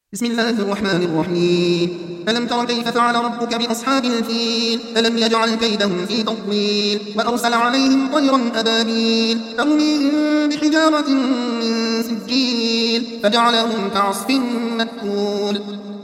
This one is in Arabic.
بسم الله الرحمن الرحيم. ألم تر كيف فعل ربك بأصحاب الفيل؟ ألم يجعل كيدهم في تضليل وأرسل عليهم طيرا أبابيل ترميهم بحجارة من سجيل فجعلهم كعصف مأكول.